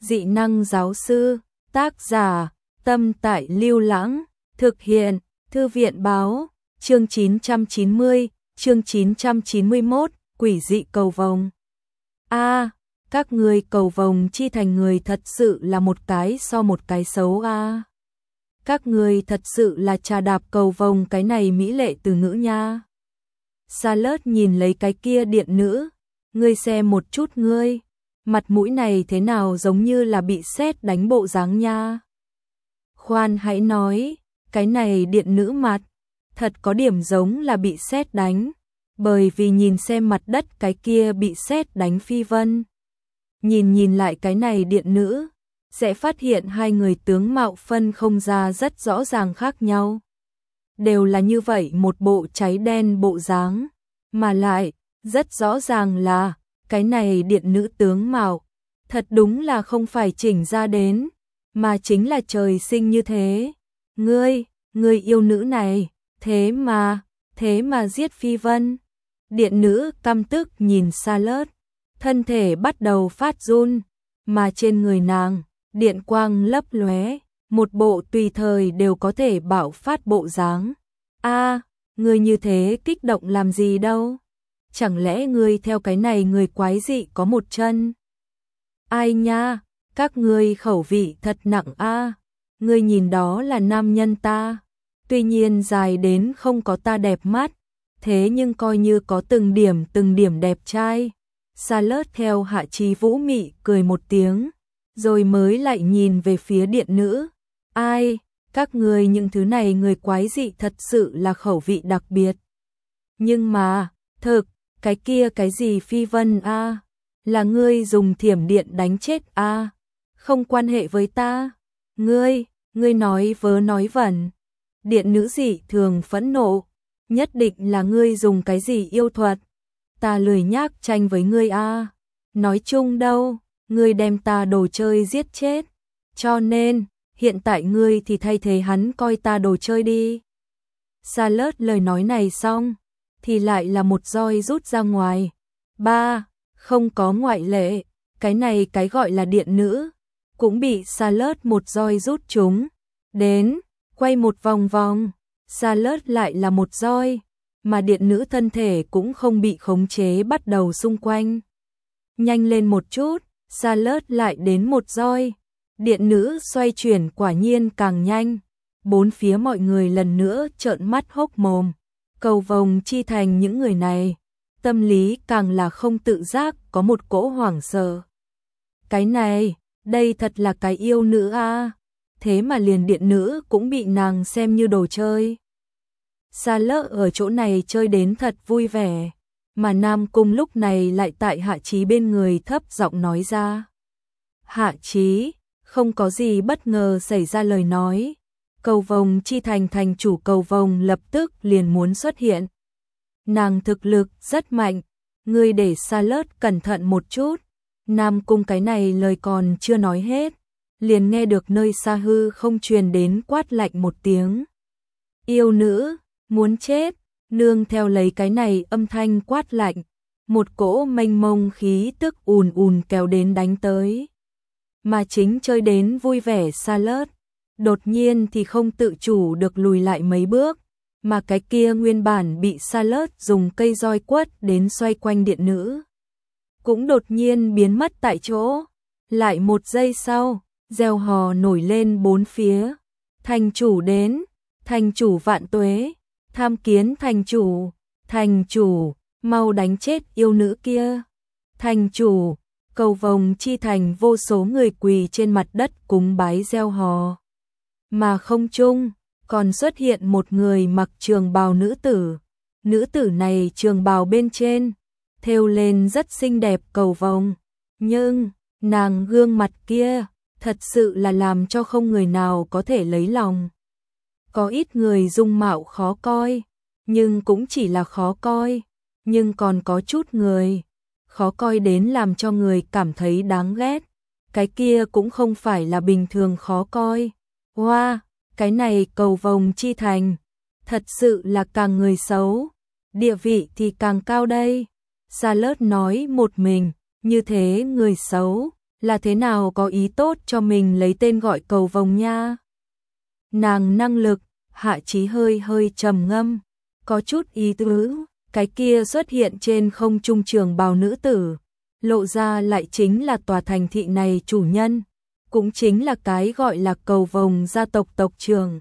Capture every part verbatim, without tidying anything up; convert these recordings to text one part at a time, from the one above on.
dị năng giáo sư, tác giả, Tâm Tại Lưu Lãng, thực hiện, Thư viện báo, chương chín trăm chín mươi, chương chín trăm chín mươi mốt, quỷ dị cầu vồng. A, à, các người cầu vồng chi thành người thật sự là một cái so một cái xấu a. À. Các người thật sự là trà đạp cầu vồng cái này mỹ lệ từ ngữ nha. Charlotte nhìn lấy cái kia điện nữ, ngươi xem một chút ngươi, mặt mũi này thế nào giống như là bị sét đánh bộ dáng nha. Khoan hãy nói, cái này điện nữ mặt, thật có điểm giống là bị sét đánh, bởi vì nhìn xem mặt đất cái kia bị sét đánh phi vân. Nhìn nhìn lại cái này điện nữ, sẽ phát hiện hai người tướng mạo phân không ra rất rõ ràng khác nhau. Đều là như vậy một bộ cháy đen bộ dáng, mà lại, rất rõ ràng là, cái này điện nữ tướng mạo, thật đúng là không phải chỉnh ra đến, mà chính là trời sinh như thế. Ngươi, ngươi yêu nữ này, thế mà, thế mà giết phi vân. Điện nữ căm tức nhìn Charlotte, thân thể bắt đầu phát run, mà trên người nàng, điện quang lấp lóe, một bộ tùy thời đều có thể bạo phát bộ dáng. A, à, ngươi như thế kích động làm gì đâu? Chẳng lẽ ngươi theo cái này người quái dị có một chân? Ai nha, các ngươi khẩu vị thật nặng a. À. Ngươi nhìn đó là nam nhân ta, tuy nhiên dài đến không có ta đẹp mắt, thế nhưng coi như có từng điểm từng điểm đẹp trai. Charlotte theo Hạ Chí Vũ mị cười một tiếng, rồi mới lại nhìn về phía điện nữ. Ai, các ngươi những thứ này người quái dị thật sự là khẩu vị đặc biệt. Nhưng mà, thực, cái kia cái gì phi vân a, à? Là ngươi dùng thiểm điện đánh chết a, à? Không quan hệ với ta. Ngươi, ngươi nói vớ nói vẩn. Điện nữ dị thường phẫn nộ, nhất định là ngươi dùng cái gì yêu thuật. Ta lười nhác tranh với ngươi a. À. Nói chung đâu, ngươi đem ta đồ chơi giết chết, cho nên hiện tại ngươi thì thay thế hắn coi ta đồ chơi đi. Charlotte lời nói này xong, thì lại là một roi rút ra ngoài. Ba, không có ngoại lệ, cái này cái gọi là điện nữ, cũng bị Charlotte một roi rút trúng. Đến, quay một vòng vòng, Charlotte lại là một roi, mà điện nữ thân thể cũng không bị khống chế bắt đầu xung quanh. Nhanh lên một chút, Charlotte lại đến một roi. Điện nữ xoay chuyển quả nhiên càng nhanh, bốn phía mọi người lần nữa trợn mắt hốc mồm. Cầu vồng chi thành những người này, tâm lý càng là không tự giác có một cỗ hoảng sợ. Cái này, đây thật là cái yêu nữ a, à. Thế mà liền điện nữ cũng bị nàng xem như đồ chơi. Charlotte ở chỗ này chơi đến thật vui vẻ, mà Nam Cung lúc này lại tại Hạ Chí bên người thấp giọng nói ra. Hạ Chí, không có gì bất ngờ xảy ra lời nói. Cầu vồng chi thành thành chủ cầu vồng lập tức liền muốn xuất hiện. Nàng thực lực rất mạnh, ngươi để Charlotte cẩn thận một chút. Nam Cung cái này lời còn chưa nói hết, liền nghe được nơi xa hư không truyền đến quát lạnh một tiếng. Yêu nữ, muốn chết, nương theo lấy cái này âm thanh quát lạnh, một cỗ mênh mông khí tức ùn ùn kéo đến đánh tới. Mà chính chơi đến vui vẻ Charlotte, đột nhiên thì không tự chủ được lùi lại mấy bước, mà cái kia nguyên bản bị Charlotte dùng cây roi quất đến xoay quanh điện nữ, cũng đột nhiên biến mất tại chỗ. Lại một giây sau, reo hò nổi lên bốn phía. Thành chủ đến, thành chủ vạn tuế, tham kiến thành chủ, thành chủ, mau đánh chết yêu nữ kia. Thành chủ, cầu vồng chi thành vô số người quỳ trên mặt đất cúng bái reo hò. Mà không trung, còn xuất hiện một người mặc trường bào nữ tử. Nữ tử này trường bào bên trên, thêu lên rất xinh đẹp cầu vồng. Nhưng, nàng gương mặt kia, thật sự là làm cho không người nào có thể lấy lòng. Có ít người dung mạo khó coi, nhưng cũng chỉ là khó coi. Nhưng còn có chút người, khó coi đến làm cho người cảm thấy đáng ghét. Cái kia cũng không phải là bình thường khó coi. Hoa, wow, cái này cầu vồng chi thành, thật sự là càng người xấu, địa vị thì càng cao đây. Charlotte nói một mình, như thế người xấu, là thế nào có ý tốt cho mình lấy tên gọi cầu vồng nha. Nàng năng lực, Hạ Chí hơi hơi trầm ngâm, có chút ý tứ, cái kia xuất hiện trên không trung trường bào nữ tử, lộ ra lại chính là tòa thành thị này chủ nhân, cũng chính là cái gọi là cầu vồng gia tộc tộc trưởng.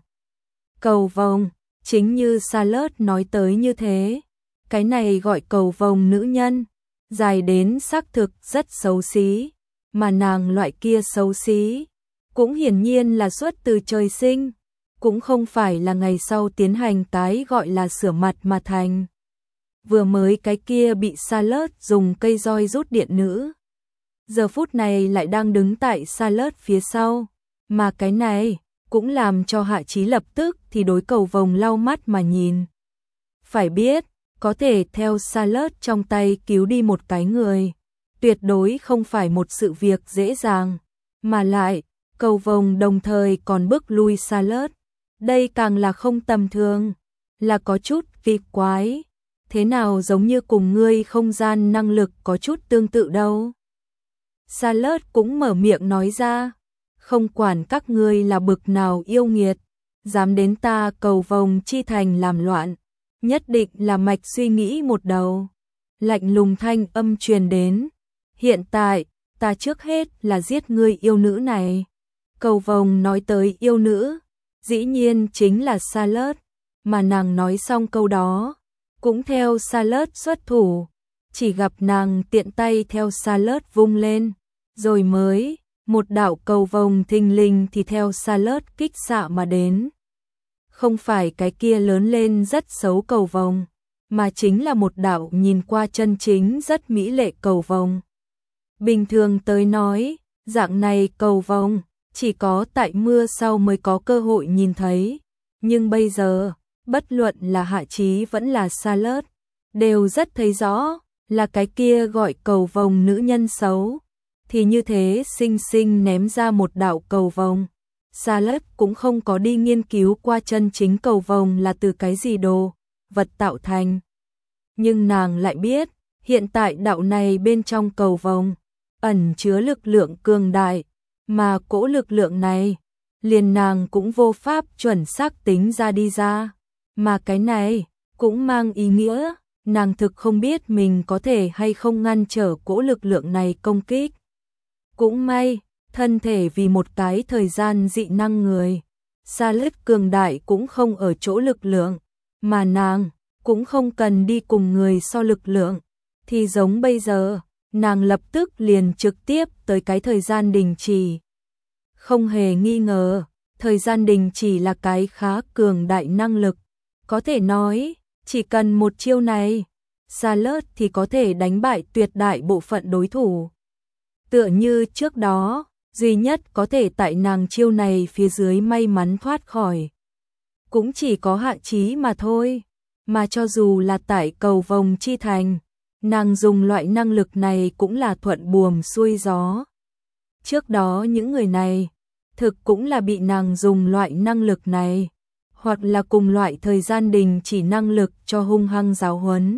Cầu vồng, chính như Charlotte nói tới như thế, cái này gọi cầu vồng nữ nhân, dài đến xác thực rất xấu xí, mà nàng loại kia xấu xí, cũng hiển nhiên là xuất từ trời sinh, cũng không phải là ngày sau tiến hành cái gọi là sửa mặt mà thành. Vừa mới cái kia bị Charlotte dùng cây roi rút điện nữ, giờ phút này lại đang đứng tại Charlotte phía sau, mà cái này cũng làm cho Hạ Chí lập tức thì đối cầu vồng lau mắt mà nhìn. Phải biết, có thể theo Charlotte trong tay cứu đi một cái người, tuyệt đối không phải một sự việc dễ dàng, mà lại, cầu vồng đồng thời còn bước lui Charlotte, đây càng là không tầm thường, là có chút kỳ quái, thế nào giống như cùng ngươi không gian năng lực có chút tương tự đâu. Charlotte cũng mở miệng nói ra, không quản các ngươi là bực nào yêu nghiệt, dám đến ta cầu vồng chi thành làm loạn, nhất định là mạch suy nghĩ một đầu. Lạnh lùng thanh âm truyền đến, hiện tại, ta trước hết là giết ngươi yêu nữ này. Cầu vồng nói tới yêu nữ, dĩ nhiên chính là Charlotte, mà nàng nói xong câu đó, cũng theo Charlotte xuất thủ, chỉ gặp nàng tiện tay theo Charlotte vung lên, rồi mới, một đạo cầu vồng thình lình thì theo Charlotte kích xạ mà đến. Không phải cái kia lớn lên rất xấu cầu vồng, mà chính là một đạo nhìn qua chân chính rất mỹ lệ cầu vồng. Bình thường tới nói, dạng này cầu vồng, chỉ có tại mưa sau mới có cơ hội nhìn thấy, nhưng bây giờ, bất luận là Hạ Chí vẫn là Charlotte, đều rất thấy rõ, là cái kia gọi cầu vồng nữ nhân xấu, thì như thế xinh xinh ném ra một đạo cầu vồng. Charlotte cũng không có đi nghiên cứu qua chân chính cầu vồng là từ cái gì đồ, vật tạo thành. Nhưng nàng lại biết, hiện tại đạo này bên trong cầu vồng, ẩn chứa lực lượng cường đại, mà cỗ lực lượng này, liền nàng cũng vô pháp chuẩn xác tính ra đi ra. Mà cái này, cũng mang ý nghĩa, nàng thực không biết mình có thể hay không ngăn trở cỗ lực lượng này công kích. Cũng may, thân thể vì một cái thời gian dị năng người, Charlotte cường đại cũng không ở chỗ lực lượng, mà nàng cũng không cần đi cùng người so lực lượng, thì giống bây giờ, nàng lập tức liền trực tiếp tới cái thời gian đình chỉ. Không hề nghi ngờ, thời gian đình chỉ là cái khá cường đại năng lực, có thể nói, chỉ cần một chiêu này, Charlotte thì có thể đánh bại tuyệt đại bộ phận đối thủ. Tựa như trước đó, duy nhất có thể tại nàng chiêu này phía dưới may mắn thoát khỏi, cũng chỉ có Hạ Chí mà thôi, mà cho dù là tại cầu vồng chi thành, nàng dùng loại năng lực này cũng là thuận buồm xuôi gió. Trước đó những người này, thực cũng là bị nàng dùng loại năng lực này, hoặc là cùng loại thời gian đình chỉ năng lực cho hung hăng giáo huấn.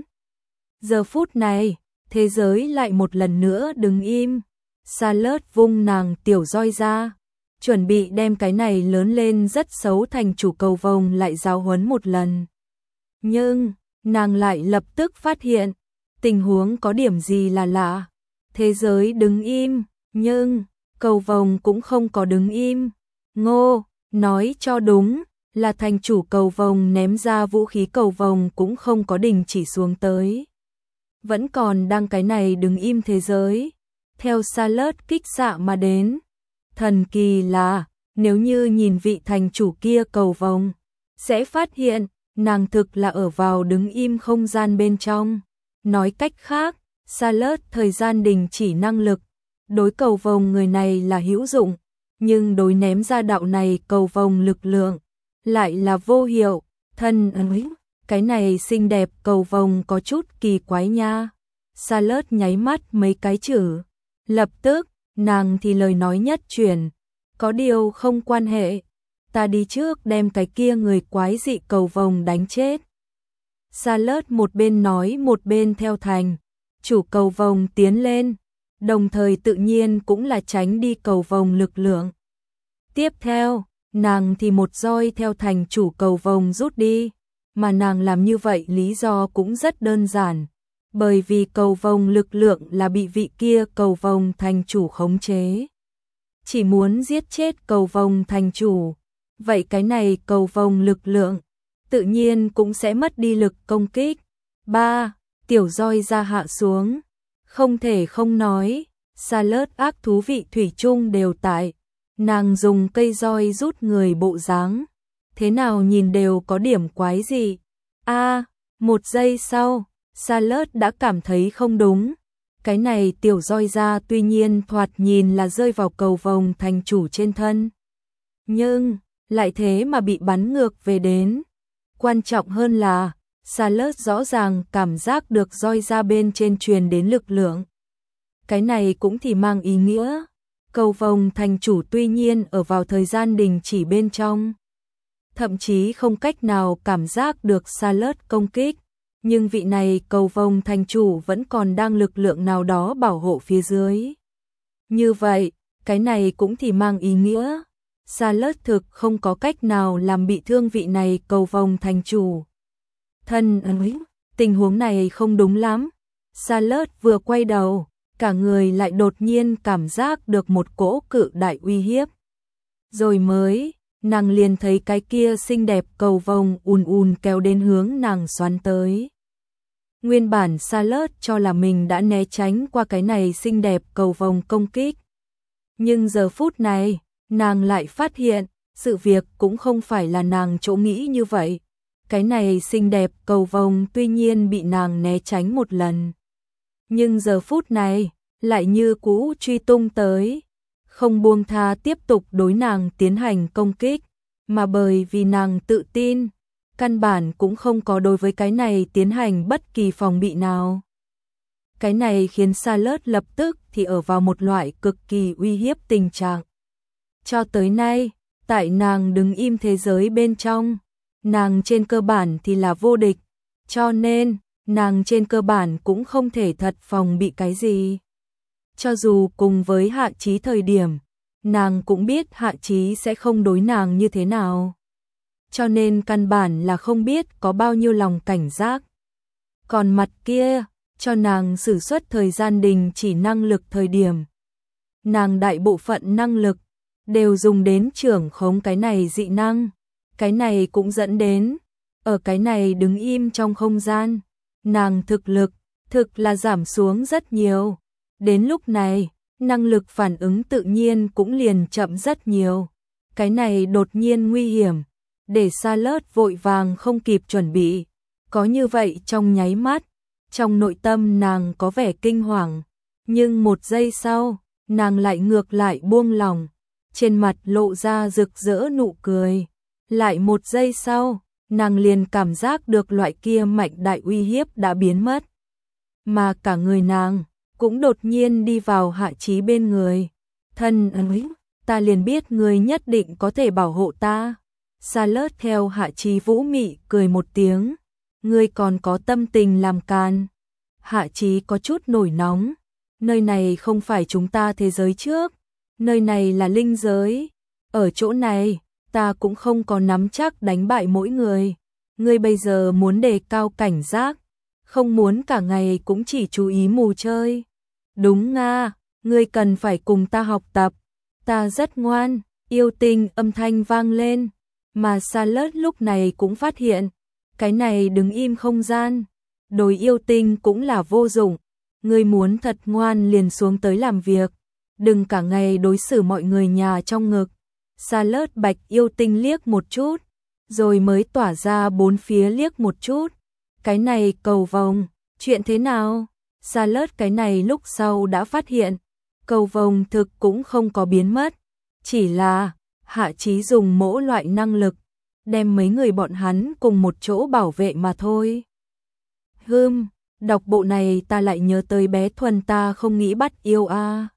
Giờ phút này, thế giới lại một lần nữa đứng im. Charlotte vung nàng tiểu roi ra, chuẩn bị đem cái này lớn lên rất xấu thành chủ cầu vồng lại giáo huấn một lần. Nhưng, nàng lại lập tức phát hiện, tình huống có điểm gì là lạ. Thế giới đứng im, nhưng, cầu vồng cũng không có đứng im. Ngô, nói cho đúng, là thành chủ cầu vồng ném ra vũ khí cầu vồng cũng không có đình chỉ xuống tới. Vẫn còn đang cái này đứng im thế giới. Theo Charlotte kích xạ mà đến. Thần kỳ là, nếu như nhìn vị thành chủ kia cầu vồng, sẽ phát hiện, nàng thực là ở vào đứng im không gian bên trong. Nói cách khác, Charlotte thời gian đình chỉ năng lực, đối cầu vồng người này là hữu dụng, nhưng đối ném ra đạo này cầu vồng lực lượng, lại là vô hiệu. Thân ấy, cái này xinh đẹp cầu vồng có chút kỳ quái nha. Charlotte nháy mắt mấy cái chữ. Lập tức, nàng thì lời nói nhất chuyển, có điều không quan hệ, ta đi trước đem cái kia người quái dị cầu vồng đánh chết. Charlotte một bên nói một bên theo thành, chủ cầu vồng tiến lên, đồng thời tự nhiên cũng là tránh đi cầu vồng lực lượng. Tiếp theo, nàng thì một roi theo thành chủ cầu vồng rút đi, mà nàng làm như vậy lý do cũng rất đơn giản, bởi vì cầu vồng lực lượng là bị vị kia cầu vồng thành chủ khống chế. Chỉ muốn giết chết cầu vồng thành chủ, vậy cái này cầu vồng lực lượng tự nhiên cũng sẽ mất đi lực công kích. ba. Tiểu roi ra hạ xuống, không thể không nói, Charlotte ác thú vị thủy chung đều tại, nàng dùng cây roi rút người bộ dáng, thế nào nhìn đều có điểm quái gì. A, à, một giây sau, Charlotte đã cảm thấy không đúng. Cái này tiểu roi ra tuy nhiên thoạt nhìn là rơi vào cầu vồng thành chủ trên thân, nhưng lại thế mà bị bắn ngược về đến. Quan trọng hơn là, Charlotte rõ ràng cảm giác được roi ra bên trên truyền đến lực lượng. Cái này cũng thì mang ý nghĩa, cầu vồng thành chủ tuy nhiên ở vào thời gian đình chỉ bên trong, thậm chí không cách nào cảm giác được Charlotte công kích, nhưng vị này cầu vồng thành chủ vẫn còn đang lực lượng nào đó bảo hộ phía dưới. Như vậy, cái này cũng thì mang ý nghĩa, Charlotte thực không có cách nào làm bị thương vị này cầu vồng thành chủ. Thân ơi, tình huống này không đúng lắm. Charlotte vừa quay đầu, cả người lại đột nhiên cảm giác được một cỗ cự đại uy hiếp. Rồi mới, nàng liền thấy cái kia xinh đẹp cầu vồng ùn ùn kéo đến hướng nàng xoắn tới. Nguyên bản Charlotte cho là mình đã né tránh qua cái này xinh đẹp cầu vồng công kích. Nhưng giờ phút này, nàng lại phát hiện, sự việc cũng không phải là nàng chỗ nghĩ như vậy. Cái này xinh đẹp cầu vồng tuy nhiên bị nàng né tránh một lần, nhưng giờ phút này, lại như cũ truy tung tới, không buông tha tiếp tục đối nàng tiến hành công kích, mà bởi vì nàng tự tin, căn bản cũng không có đối với cái này tiến hành bất kỳ phòng bị nào. Cái này khiến Charlotte lập tức thì ở vào một loại cực kỳ uy hiếp tình trạng. Cho tới nay, tại nàng đứng im thế giới bên trong, nàng trên cơ bản thì là vô địch, cho nên nàng trên cơ bản cũng không thể thật phòng bị cái gì. Cho dù cùng với Hạ Chí thời điểm, nàng cũng biết Hạ Chí sẽ không đối nàng như thế nào. Cho nên căn bản là không biết có bao nhiêu lòng cảnh giác. Còn mặt kia, cho nàng sử xuất thời gian đình chỉ năng lực thời điểm, nàng đại bộ phận năng lực đều dùng đến trưởng khống cái này dị năng. Cái này cũng dẫn đến, ở cái này đứng im trong không gian, nàng thực lực, thực là giảm xuống rất nhiều. Đến lúc này, năng lực phản ứng tự nhiên cũng liền chậm rất nhiều. Cái này đột nhiên nguy hiểm, để Charlotte vội vàng không kịp chuẩn bị. Có như vậy trong nháy mắt, trong nội tâm nàng có vẻ kinh hoàng. Nhưng một giây sau, nàng lại ngược lại buông lòng, trên mặt lộ ra rực rỡ nụ cười. Lại một giây sau, nàng liền cảm giác được loại kia mạnh đại uy hiếp đã biến mất. Mà cả người nàng cũng đột nhiên đi vào Hạ Chí bên người. Thân ơi, ta liền biết người nhất định có thể bảo hộ ta. Charlotte theo Hạ Chí vũ mị cười một tiếng. Ngươi còn có tâm tình làm càn. Hạ Chí có chút nổi nóng. Nơi này không phải chúng ta thế giới trước. Nơi này là linh giới. Ở chỗ này, ta cũng không có nắm chắc đánh bại mỗi người. Ngươi bây giờ muốn đề cao cảnh giác, không muốn cả ngày cũng chỉ chú ý mù chơi. Đúng nga, ngươi cần phải cùng ta học tập. Ta rất ngoan, yêu tinh âm thanh vang lên. Mà Charlotte lúc này cũng phát hiện, cái này đứng im không gian, đối yêu tinh cũng là vô dụng. Ngươi muốn thật ngoan liền xuống tới làm việc, đừng cả ngày đối xử mọi người nhà trong ngực. Charlotte bạch yêu tinh liếc một chút, rồi mới tỏa ra bốn phía liếc một chút. Cái này cầu vồng, chuyện thế nào? Charlotte cái này lúc sau đã phát hiện, cầu vồng thực cũng không có biến mất, chỉ là Hạ Chí dùng mỗi loại năng lực, đem mấy người bọn hắn cùng một chỗ bảo vệ mà thôi. Hừm, đọc bộ này ta lại nhớ tới bé Thuần ta không nghĩ bắt yêu a. À.